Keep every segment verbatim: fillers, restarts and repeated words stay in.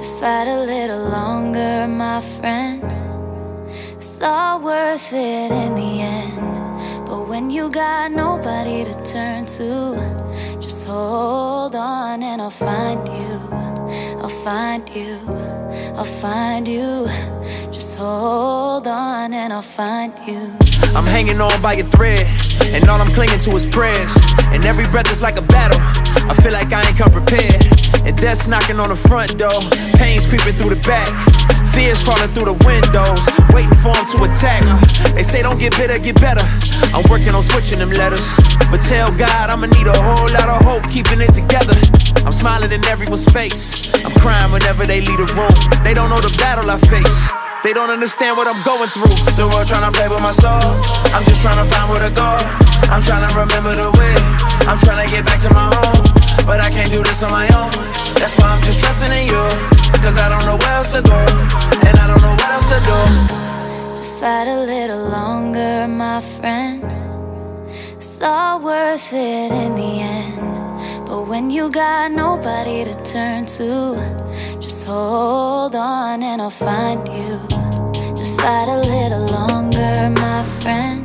Just fight a little longer, my friend. It's all worth it in the end. But when you got nobody to turn to, just hold on and I'll find you. I'll find you. I'll find you. Just hold on and I'll find you. I'm hanging on by a thread, and all I'm clinging to is prayers. And every breath is like a battle. I feel like I ain't come prepared. And death's knocking on the front door. Pain's creeping through the back. Fears crawling through the windows, waiting for them to attack. uh, They say don't get bitter, get better. I'm working on switching them letters. But tell God I'ma need a whole lot of hope keeping it together. I'm smiling in everyone's face. I'm crying whenever they leave the room. They don't know the battle I face. They don't understand what I'm going through. The world tryna play with my soul. I'm just tryna find where to go. I'm tryna remember the way. I'm tryna get back to my home. But I can't do this on my own. That's why I'm just trusting in you. Cause I don't know where else to go. And I don't know what else to do. Just fight a little longer, my friend. It's all worth it in the end. But when you got nobody to turn to, just hold on and I'll find you. Just fight a little longer, my friend.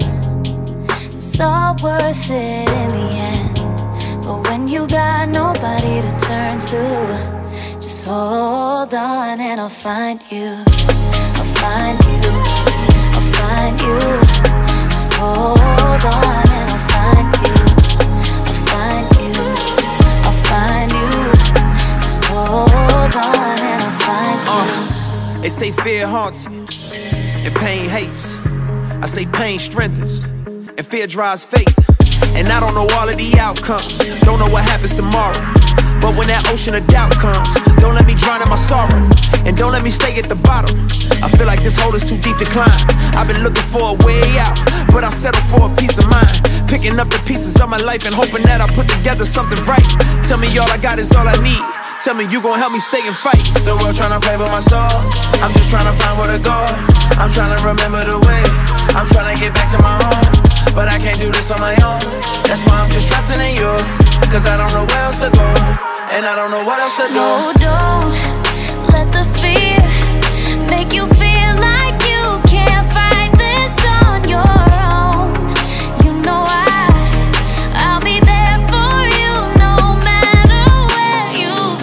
It's all worth it in the end. But when you got nobody to turn to, just hold on and I'll find you. I'll find you. I'll find you. Just hold on and I'll find you. I'll find you. I'll find you. Just hold on and I'll find you. Uh, they say fear haunts you and pain hates. I say pain strengthens and fear drives faith. And I don't know all of the outcomes, don't know what happens tomorrow. But when that ocean of doubt comes, don't let me drown in my sorrow. And don't let me stay at the bottom. I feel like this hole is too deep to climb. I've been looking for a way out, but I settle for a peace of mind. Picking up the pieces of my life and hoping that I put together something right. Tell me all I got is all I need. Tell me you gon' help me stay and fight. The world tryna play with my soul. I'm just tryna find where to go. I'm tryna remember the way. I'm tryna get back to my home. But I can't do this on my own. That's why I'm just trusting in you. Cause I don't know where else to go. And I don't know what else to do. No, don't let the fear make you feel like you can't fight this on your own. You know I, I'll be there for you no matter where you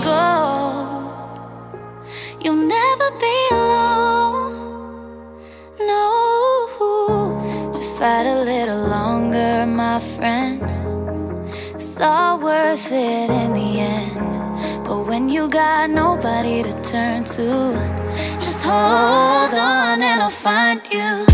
go. You'll never be alone. No, just fight a little longer, my friend. It's all worth it in the end. But when you got nobody to turn to, just hold on and I'll find you.